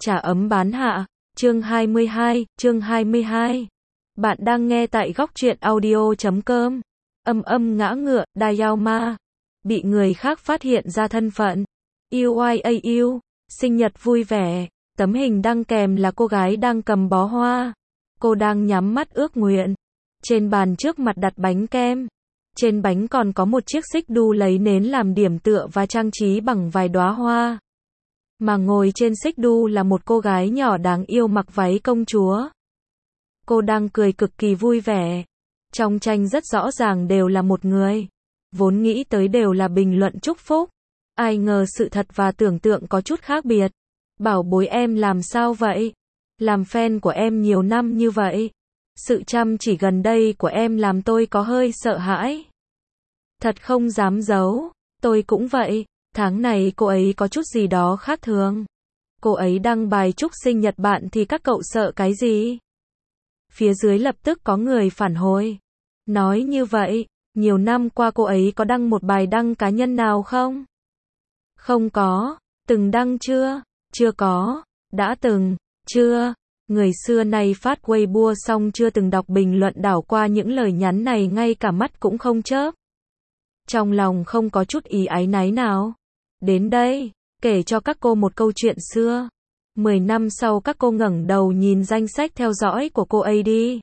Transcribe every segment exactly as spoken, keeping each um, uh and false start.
Trà ấm bán hạ, chương hai mươi hai, chương hai mươi hai. Bạn đang nghe tại góc truyện audio chấm com. Âm âm ngã ngựa, Đài Ma. Bị người khác phát hiện ra thân phận. u i a u, sinh nhật vui vẻ. Tấm hình đăng kèm là cô gái đang cầm bó hoa. Cô đang nhắm mắt ước nguyện. Trên bàn trước mặt đặt bánh kem. Trên bánh còn có một chiếc xích đu lấy nến làm điểm tựa và trang trí bằng vài đóa hoa. Mà ngồi trên xích đu là một cô gái nhỏ đáng yêu mặc váy công chúa. Cô đang cười cực kỳ vui vẻ. Trong tranh rất rõ ràng đều là một người. Vốn nghĩ tới đều là bình luận chúc phúc. Ai ngờ sự thật và tưởng tượng có chút khác biệt. Bảo bối em làm sao vậy? Làm fan của em nhiều năm như vậy. Sự chăm chỉ gần đây của em làm tôi có hơi sợ hãi. Thật không dám giấu. Tôi cũng vậy. Tháng này cô ấy có chút gì đó khác thường. Cô ấy đăng bài chúc sinh nhật bạn thì các cậu sợ cái gì? Phía dưới lập tức có người phản hồi. Nói như vậy, nhiều năm qua cô ấy có đăng một bài đăng cá nhân nào không? Không có. Từng đăng chưa? Chưa có. Đã từng? Chưa. Người xưa này phát Weibo xong chưa từng đọc bình luận đảo qua những lời nhắn này ngay cả mắt cũng không chớp. Trong lòng không có chút ý áy náy nào. Đến đây, kể cho các cô một câu chuyện xưa. Mười năm sau các cô ngẩng đầu nhìn danh sách theo dõi của cô ấy đi.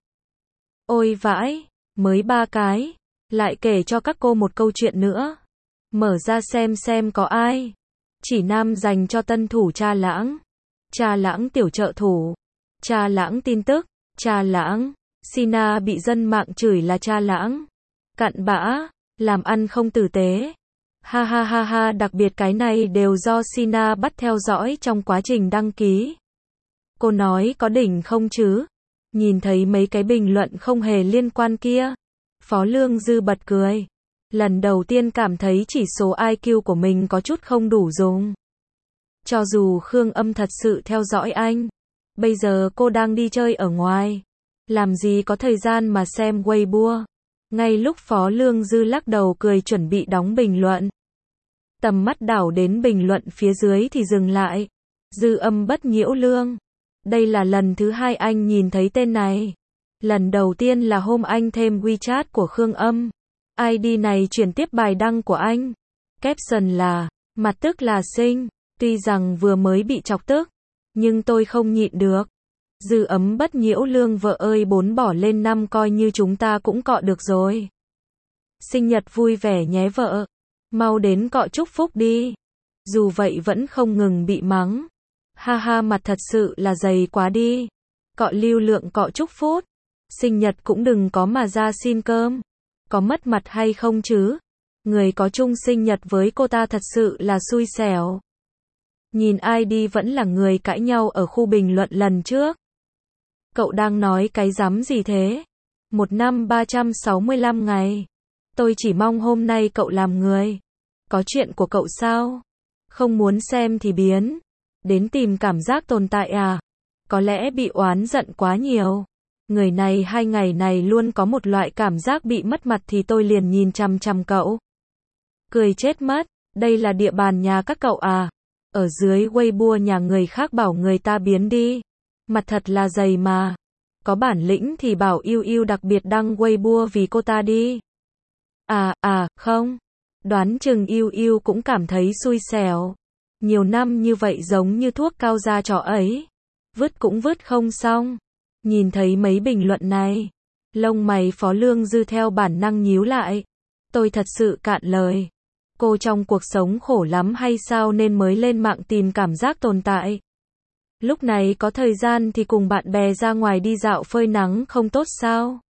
Ôi vãi, mới ba cái. Lại kể cho các cô một câu chuyện nữa. Mở ra xem xem có ai. Chỉ nam dành cho tân thủ Cha Lãng. Cha Lãng tiểu trợ thủ. Cha Lãng tin tức. Cha Lãng. Sina bị dân mạng chửi là Cha Lãng. Cặn bã, làm ăn không tử tế. Ha ha ha ha, đặc biệt cái này đều do Sina bắt theo dõi trong quá trình đăng ký. Cô nói có đỉnh không chứ? Nhìn thấy mấy cái bình luận không hề liên quan kia. Phó Lương Dư bật cười. Lần đầu tiên cảm thấy chỉ số i kiu của mình có chút không đủ dùng. Cho dù Khương Âm thật sự theo dõi anh. Bây giờ cô đang đi chơi ở ngoài. Làm gì có thời gian mà xem Weibo. Ngay lúc Phó Lương Dư lắc đầu cười chuẩn bị đóng bình luận. Tầm mắt đảo đến bình luận phía dưới thì dừng lại. Dư Âm bất nhiễu lương. Đây là lần thứ hai anh nhìn thấy tên này. Lần đầu tiên là hôm anh thêm WeChat của Khương Âm. i đê này chuyển tiếp bài đăng của anh. Caption là, mặt tức là xinh. Tuy rằng vừa mới bị chọc tức, nhưng tôi không nhịn được. Dư Ấm bất nhiễu lương vợ ơi bốn bỏ lên năm coi như chúng ta cũng cọ được rồi. Sinh nhật vui vẻ nhé vợ. Mau đến cọ chúc phúc đi. Dù vậy vẫn không ngừng bị mắng. Ha ha mặt thật sự là dày quá đi. Cọ lưu lượng cọ chúc phúc. Sinh nhật cũng đừng có mà ra xin cơm. Có mất mặt hay không chứ? Người có chung sinh nhật với cô ta thật sự là xui xẻo. Nhìn i đê vẫn là người cãi nhau ở khu bình luận lần trước. Cậu đang nói cái rắm gì thế? Một năm ba trăm sáu mươi lăm ngày. Tôi chỉ mong hôm nay cậu làm người. Có chuyện của cậu sao? Không muốn xem thì biến. Đến tìm cảm giác tồn tại à? Có lẽ bị oán giận quá nhiều. Người này hai ngày này luôn có một loại cảm giác bị mất mặt thì tôi liền nhìn chằm chằm cậu. Cười chết mất. Đây là địa bàn nhà các cậu à? Ở dưới Weibo nhà người khác bảo người ta biến đi. Mặt thật là dày mà. Có bản lĩnh thì bảo yêu yêu đặc biệt đăng Weibo vì cô ta đi. À, à, không. Đoán chừng yêu yêu cũng cảm thấy xui xẻo. Nhiều năm như vậy giống như thuốc cao ra trò ấy. Vứt cũng vứt không xong. Nhìn thấy mấy bình luận này. Lông mày Phó Lương Dư theo bản năng nhíu lại. Tôi thật sự cạn lời. Cô trong cuộc sống khổ lắm hay sao nên mới lên mạng tìm cảm giác tồn tại. Lúc này có thời gian thì cùng bạn bè ra ngoài đi dạo phơi nắng không tốt sao?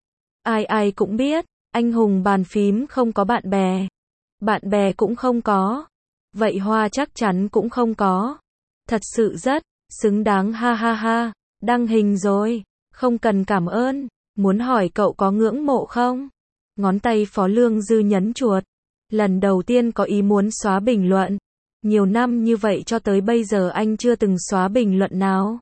Ai ai cũng biết, anh hùng bàn phím không có bạn bè. Bạn bè cũng không có. Vậy Hoa chắc chắn cũng không có. Thật sự rất xứng đáng ha ha ha. Đăng hình rồi. Không cần cảm ơn. Muốn hỏi cậu có ngưỡng mộ không? Ngón tay Phó Lương Dư nhấn chuột. Lần đầu tiên có ý muốn xóa bình luận. Nhiều năm như vậy cho tới bây giờ anh chưa từng xóa bình luận nào.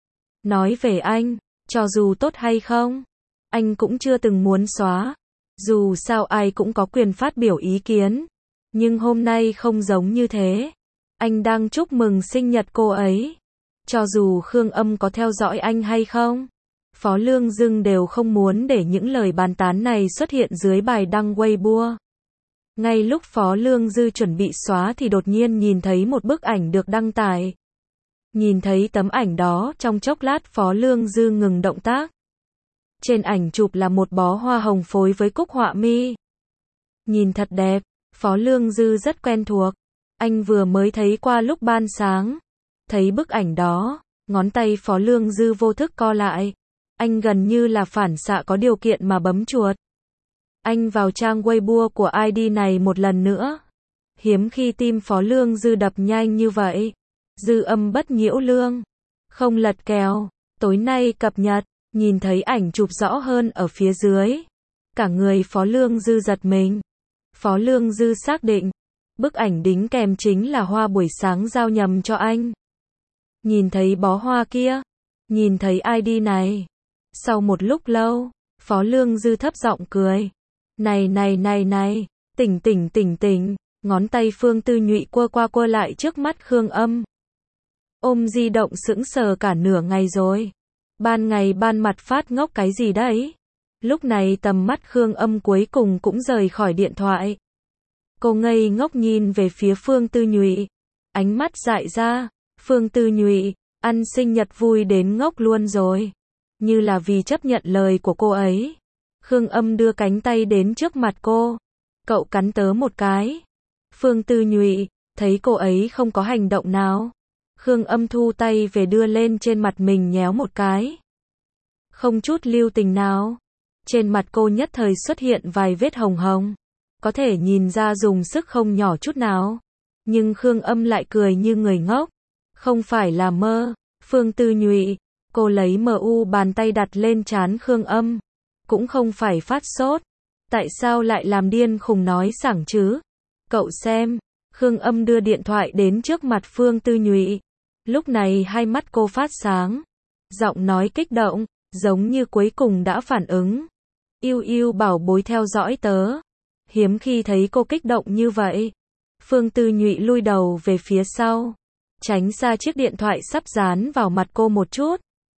Nói về anh, cho dù tốt hay không, anh cũng chưa từng muốn xóa. Dù sao ai cũng có quyền phát biểu ý kiến. Nhưng hôm nay không giống như thế. Anh đang chúc mừng sinh nhật cô ấy. Cho dù Khương Âm có theo dõi anh hay không, Phó Lương Dưng đều không muốn để những lời bàn tán này xuất hiện dưới bài đăng Weibo. Ngay lúc Phó Lương Dư chuẩn bị xóa thì đột nhiên nhìn thấy một bức ảnh được đăng tải. Nhìn thấy tấm ảnh đó, trong chốc lát Phó Lương Dư ngừng động tác. Trên ảnh chụp là một bó hoa hồng phối với cúc họa mi. Nhìn thật đẹp, Phó Lương Dư rất quen thuộc. Anh vừa mới thấy qua lúc ban sáng. Thấy bức ảnh đó, ngón tay Phó Lương Dư vô thức co lại. Anh gần như là phản xạ có điều kiện mà bấm chuột. Anh vào trang Weibo của i đê này một lần nữa. Hiếm khi tim Phó Lương Dư đập nhanh như vậy. Dư âm bất nhiễu lương. Không lật kèo. Tối nay cập nhật. Nhìn thấy ảnh chụp rõ hơn ở phía dưới. Cả người Phó Lương Dư giật mình. Phó Lương Dư xác định. Bức ảnh đính kèm chính là hoa buổi sáng giao nhầm cho anh. Nhìn thấy bó hoa kia. Nhìn thấy i đê này. Sau một lúc lâu, Phó Lương Dư thấp giọng cười. Này này này này, tỉnh tỉnh tỉnh tỉnh, ngón tay Phương Tư Nhụy quơ qua quơ lại trước mắt Khương Âm. Ôm di động sững sờ cả nửa ngày rồi. Ban ngày ban mặt phát ngốc cái gì đấy? Lúc này tầm mắt Khương Âm cuối cùng cũng rời khỏi điện thoại. Cô ngây ngốc nhìn về phía Phương Tư Nhụy. Ánh mắt dại ra. Phương Tư Nhụy, ăn sinh nhật vui đến ngốc luôn rồi. Như là vì chấp nhận lời của cô ấy. Khương Âm đưa cánh tay đến trước mặt cô. Cậu cắn tớ một cái. Phương Tư Nhụy, thấy cô ấy không có hành động nào. Khương Âm thu tay về đưa lên trên mặt mình nhéo một cái. Không chút lưu tình nào. Trên mặt cô nhất thời xuất hiện vài vết hồng hồng. Có thể nhìn ra dùng sức không nhỏ chút nào. Nhưng Khương Âm lại cười như người ngốc. Không phải là mơ. Phương Tư Nhụy, cô lấy mờ u bàn tay đặt lên trán Khương Âm. Cũng không phải phát sốt. Tại sao lại làm điên khùng nói sảng chứ? Cậu xem. Khương Âm đưa điện thoại đến trước mặt Phương Tư Nhụy. Lúc này hai mắt cô phát sáng. Giọng nói kích động, giống như cuối cùng đã phản ứng. Yêu yêu bảo bối theo dõi tớ. Hiếm khi thấy cô kích động như vậy. Phương Tư Nhụy lui đầu về phía sau. Tránh xa chiếc điện thoại sắp dán vào mặt cô một chút.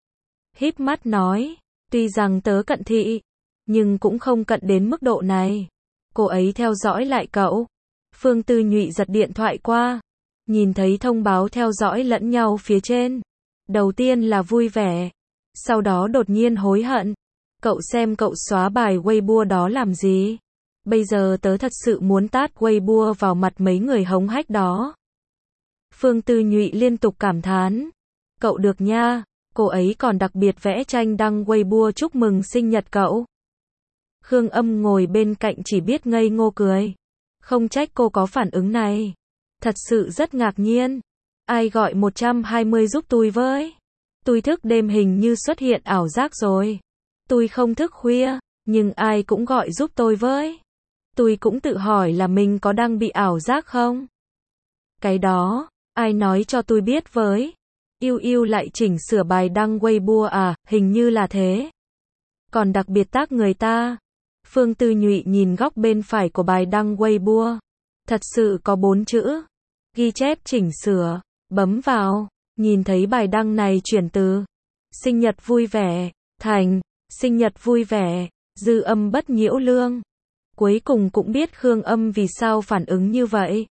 Híp mắt nói. Tuy rằng tớ cận thị, nhưng cũng không cận đến mức độ này. Cô ấy theo dõi lại cậu. Phương Tư Nhụy giật điện thoại qua. Nhìn thấy thông báo theo dõi lẫn nhau phía trên. Đầu tiên là vui vẻ. Sau đó đột nhiên hối hận. Cậu xem cậu xóa bài Weibo đó làm gì? Bây giờ tớ thật sự muốn tát Weibo vào mặt mấy người hống hách đó. Phương Tư Nhụy liên tục cảm thán. Cậu được nha. Cô ấy còn đặc biệt vẽ tranh đăng Weibo chúc mừng sinh nhật cậu. Khương Âm ngồi bên cạnh chỉ biết ngây ngô cười. Không trách cô có phản ứng này. Thật sự rất ngạc nhiên. Ai gọi một trăm hai mươi giúp tôi với? Tôi thức đêm hình như xuất hiện ảo giác rồi. Tôi không thức khuya, nhưng ai cũng gọi giúp tôi với. Tôi cũng tự hỏi là mình có đang bị ảo giác không? Cái đó, ai nói cho tôi biết với? Yêu yêu lại chỉnh sửa bài đăng Weibo à, hình như là thế. Còn đặc biệt tác người ta. Phương Tư Nhụy nhìn góc bên phải của bài đăng Weibo. Thật sự có bốn chữ. Ghi chép chỉnh sửa. Bấm vào. Nhìn thấy bài đăng này chuyển từ sinh nhật vui vẻ thành sinh nhật vui vẻ, dư âm bất nhiễu lương. Cuối cùng cũng biết Khương Âm vì sao phản ứng như vậy.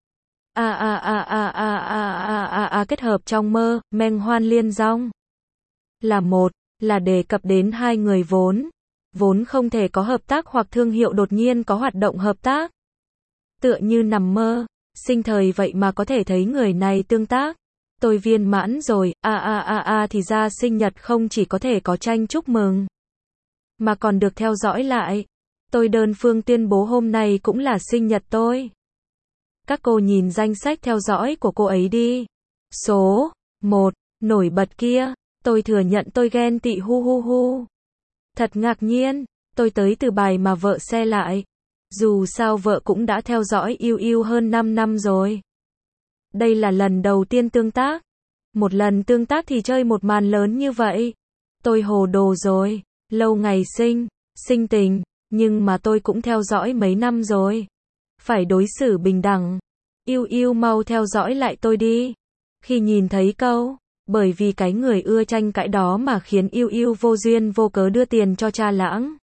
A a a a a a a a a kết hợp trong mơ, meng hoan liên dong. Là một, là đề cập đến hai người vốn, vốn không thể có hợp tác hoặc thương hiệu đột nhiên có hoạt động hợp tác. Tựa như nằm mơ, sinh thời vậy mà có thể thấy người này tương tác. Tôi viên mãn rồi, a a a a thì ra sinh nhật không chỉ có thể có tranh chúc mừng, mà còn được theo dõi lại. Tôi đơn phương tuyên bố hôm nay cũng là sinh nhật tôi. Các cô nhìn danh sách theo dõi của cô ấy đi. Số một, nổi bật kia, tôi thừa nhận tôi ghen tị hu hu hu. Thật ngạc nhiên, tôi tới từ bài mà vợ xe lại. Dù sao vợ cũng đã theo dõi yêu yêu hơn năm năm rồi. Đây là lần đầu tiên tương tác. Một lần tương tác thì chơi một màn lớn như vậy. Tôi hồ đồ rồi, lâu ngày sinh, sinh tình, nhưng mà tôi cũng theo dõi mấy năm rồi. Phải đối xử bình đẳng. Yêu yêu mau theo dõi lại tôi đi. Khi nhìn thấy câu, Bởi vì cái người ưa tranh cãi đó mà khiến Yêu Yêu vô duyên vô cớ đưa tiền cho Cha Lãng.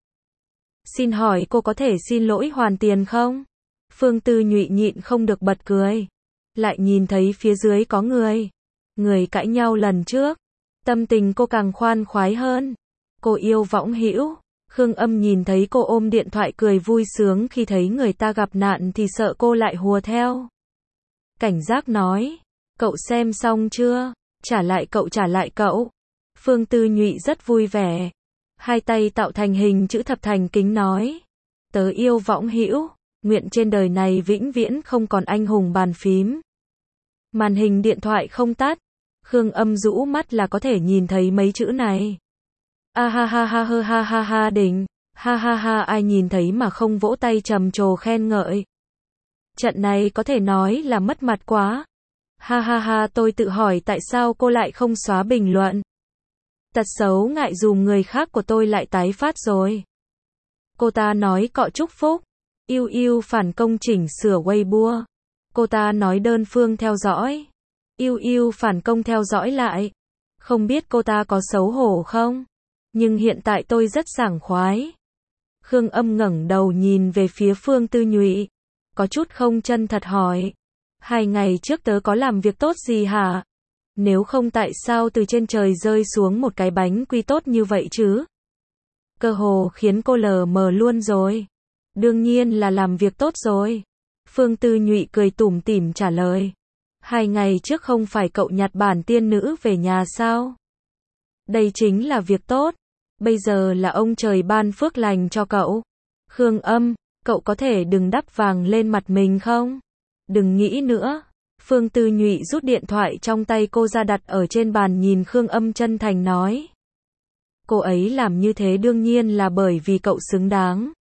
Xin hỏi cô có thể xin lỗi hoàn tiền không? Phương Tư Nhụy nhịn không được bật cười. Lại nhìn thấy phía dưới có người. Người cãi nhau lần trước. Tâm tình cô càng khoan khoái hơn. Cô yêu Võng Hữu. Khương Âm nhìn thấy cô ôm điện thoại cười vui sướng khi thấy người ta gặp nạn thì sợ cô lại hùa theo. Cảnh giác nói. Cậu xem xong chưa? Trả lại cậu trả lại cậu. Phương Tư Nhụy rất vui vẻ. Hai tay tạo thành hình chữ thập thành kính nói. Tớ yêu Võng Hữu. Nguyện trên đời này vĩnh viễn không còn anh hùng bàn phím. Màn hình điện thoại không tắt. Khương Âm rũ mắt là có thể nhìn thấy mấy chữ này. A ha ha ha ha ha ha ha đỉnh. Ha ha ha ai nhìn thấy mà không vỗ tay trầm trồ khen ngợi. Trận này có thể nói là mất mặt quá. Ha ha ha tôi tự hỏi tại sao cô lại không xóa bình luận. Tật xấu ngại dùm người khác của tôi lại tái phát rồi. Cô ta nói cọ chúc phúc. Yêu Yêu phản công chỉnh sửa Weibo. Cô ta nói đơn phương theo dõi. Yêu Yêu phản công theo dõi lại. Không biết cô ta có xấu hổ không? Nhưng hiện tại tôi rất sảng khoái. Khương Âm ngẩng đầu nhìn về phía Phương Tư Nhụy. Có chút không chân thật hỏi. Hai ngày trước tớ có làm việc tốt gì hả? Nếu không tại sao từ trên trời rơi xuống một cái bánh quy tốt như vậy chứ? Cơ hồ khiến cô lờ mờ luôn rồi. Đương nhiên là làm việc tốt rồi. Phương Tư Nhụy cười tủm tỉm trả lời. Hai ngày trước không phải cậu nhặt bản tiên nữ về nhà sao? Đây chính là việc tốt. Bây giờ là ông trời ban phước lành cho cậu. Khương Âm, cậu có thể đừng đắp vàng lên mặt mình không? Đừng nghĩ nữa. Phương Tư Nhụy rút điện thoại trong tay cô ra đặt ở trên bàn nhìn Khương Âm chân thành nói. Cô ấy làm như thế đương nhiên là bởi vì cậu xứng đáng.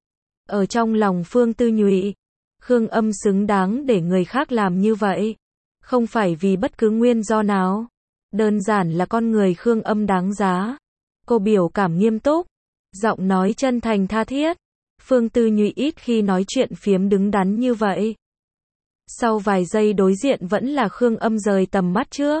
Ở trong lòng Phương Tư Nhụy, Khương Âm xứng đáng để người khác làm như vậy. Không phải vì bất cứ nguyên do nào. Đơn giản là con người Khương Âm đáng giá. Cô biểu cảm nghiêm túc. Giọng nói chân thành tha thiết. Phương Tư Nhụy ít khi nói chuyện phiếm đứng đắn như vậy. Sau vài giây đối diện vẫn là Khương Âm rời tầm mắt trước.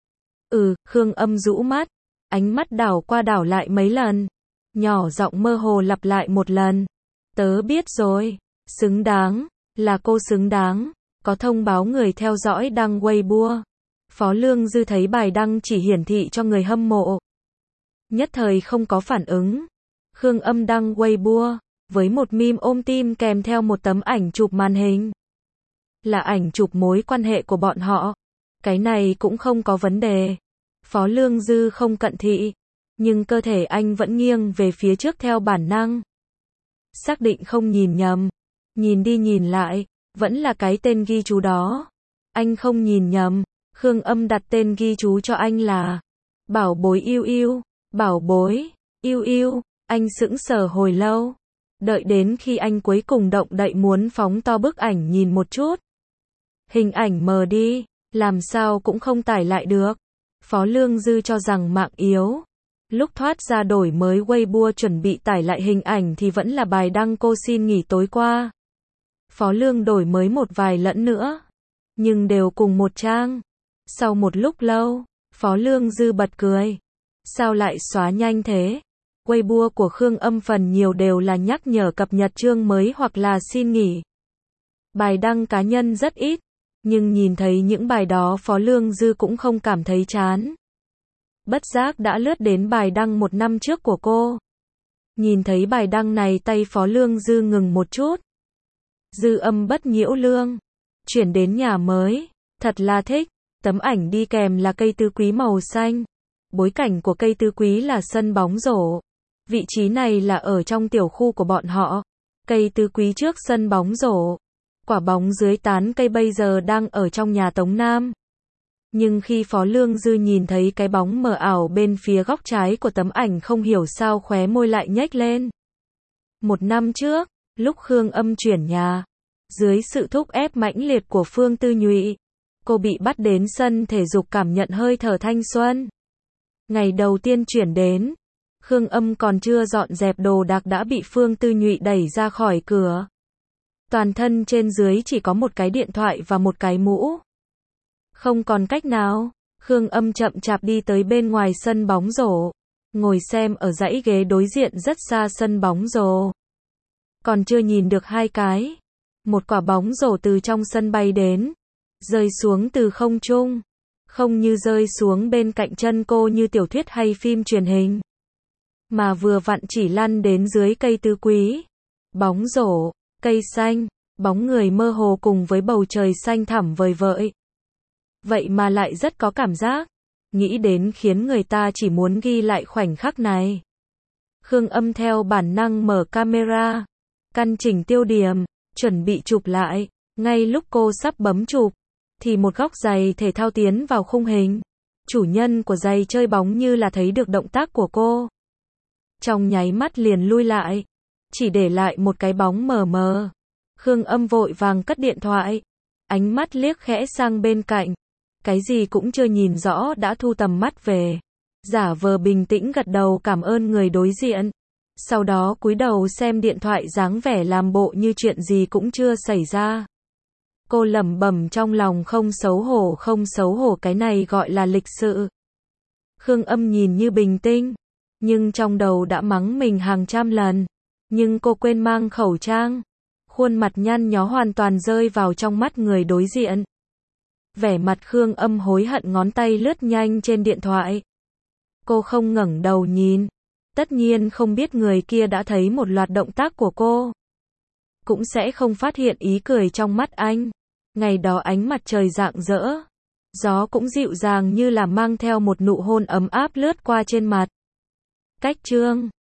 Ừ, Khương Âm rũ mắt. Ánh mắt đảo qua đảo lại mấy lần. Nhỏ giọng mơ hồ lặp lại một lần. Tớ biết rồi. Xứng đáng. Là cô xứng đáng. Có thông báo người theo dõi đăng Weibo. Phó Lương Dư thấy bài đăng chỉ hiển thị cho người hâm mộ. Nhất thời không có phản ứng. Khương Âm đăng Weibo. Với một meme ôm tim kèm theo một tấm ảnh chụp màn hình. Là ảnh chụp mối quan hệ của bọn họ. Cái này cũng không có vấn đề. Phó Lương Dư không cận thị. Nhưng cơ thể anh vẫn nghiêng về phía trước theo bản năng. Xác định không nhìn nhầm. Nhìn đi nhìn lại. Vẫn là cái tên ghi chú đó. Anh không nhìn nhầm. Khương Âm đặt tên ghi chú cho anh là Bảo bối Yêu Yêu. Bảo bối Yêu Yêu. Anh sững sờ hồi lâu. Đợi đến khi anh cuối cùng động đậy muốn phóng to bức ảnh nhìn một chút. Hình ảnh mờ đi. Làm sao cũng không tải lại được. Phó Lương Dư cho rằng mạng yếu. Lúc thoát ra đổi mới Weibo chuẩn bị tải lại hình ảnh thì vẫn là bài đăng cô xin nghỉ tối qua. Phó Lương đổi mới một vài lẫn nữa. Nhưng đều cùng một trang. Sau một lúc lâu, Phó Lương Dư bật cười. Sao lại xóa nhanh thế? Weibo của Khương Âm phần nhiều đều là nhắc nhở cập nhật chương mới hoặc là xin nghỉ. Bài đăng cá nhân rất ít. Nhưng nhìn thấy những bài đó Phó Lương Dư cũng không cảm thấy chán. Bất giác đã lướt đến bài đăng một năm trước của cô. Nhìn thấy bài đăng này tay Phó Lương Dư ngừng một chút. Dư âm bất nhiễu lương. Chuyển đến nhà mới. Thật là thích. Tấm ảnh đi kèm là cây tứ quý màu xanh. Bối cảnh của cây tứ quý là sân bóng rổ. Vị trí này là ở trong tiểu khu của bọn họ. Cây tứ quý trước sân bóng rổ. Quả bóng dưới tán cây bây giờ đang ở trong nhà Tống Nam. Nhưng khi Phó Lương Dư nhìn thấy cái bóng mờ ảo bên phía góc trái của tấm ảnh không hiểu sao khóe môi lại nhếch lên. Một năm trước, lúc Khương Âm chuyển nhà, dưới sự thúc ép mãnh liệt của Phương Tư Nhụy, cô bị bắt đến sân thể dục cảm nhận hơi thở thanh xuân. Ngày đầu tiên chuyển đến, Khương Âm còn chưa dọn dẹp đồ đạc đã bị Phương Tư Nhụy đẩy ra khỏi cửa. Toàn thân trên dưới chỉ có một cái điện thoại và một cái mũ. Không còn cách nào, Khương Âm chậm chạp đi tới bên ngoài sân bóng rổ, ngồi xem ở dãy ghế đối diện rất xa sân bóng rổ. Còn chưa nhìn được hai cái, một quả bóng rổ từ trong sân bay đến, rơi xuống từ không trung, không như rơi xuống bên cạnh chân cô như tiểu thuyết hay phim truyền hình, mà vừa vặn chỉ lăn đến dưới cây tứ quý. Bóng rổ, cây xanh, bóng người mơ hồ cùng với bầu trời xanh thẳm vời vợi. Vậy mà lại rất có cảm giác, nghĩ đến khiến người ta chỉ muốn ghi lại khoảnh khắc này. Khương Âm theo bản năng mở camera, căn chỉnh tiêu điểm, chuẩn bị chụp lại. Ngay lúc cô sắp bấm chụp, thì một góc giày thể thao tiến vào khung hình. Chủ nhân của giày chơi bóng như là thấy được động tác của cô, trong nháy mắt liền lui lại, chỉ để lại một cái bóng mờ mờ. Khương Âm vội vàng cất điện thoại, ánh mắt liếc khẽ sang bên cạnh, cái gì cũng chưa nhìn rõ đã thu tầm mắt về, giả vờ bình tĩnh gật đầu cảm ơn người đối diện, sau đó cúi đầu xem điện thoại dáng vẻ làm bộ như chuyện gì cũng chưa xảy ra. Cô lẩm bẩm trong lòng không xấu hổ không xấu hổ, cái này gọi là lịch sự. Khương Âm nhìn như bình tĩnh, nhưng trong đầu đã mắng mình hàng trăm lần, nhưng cô quên mang khẩu trang, khuôn mặt nhăn nhó hoàn toàn rơi vào trong mắt người đối diện. Vẻ mặt Khương Âm hối hận, ngón tay lướt nhanh trên điện thoại. Cô không ngẩng đầu nhìn, tất nhiên không biết người kia đã thấy một loạt động tác của cô, cũng sẽ không phát hiện ý cười trong mắt anh. Ngày đó ánh mặt trời rạng rỡ, gió cũng dịu dàng như là mang theo một nụ hôn ấm áp lướt qua trên mặt. Cách chương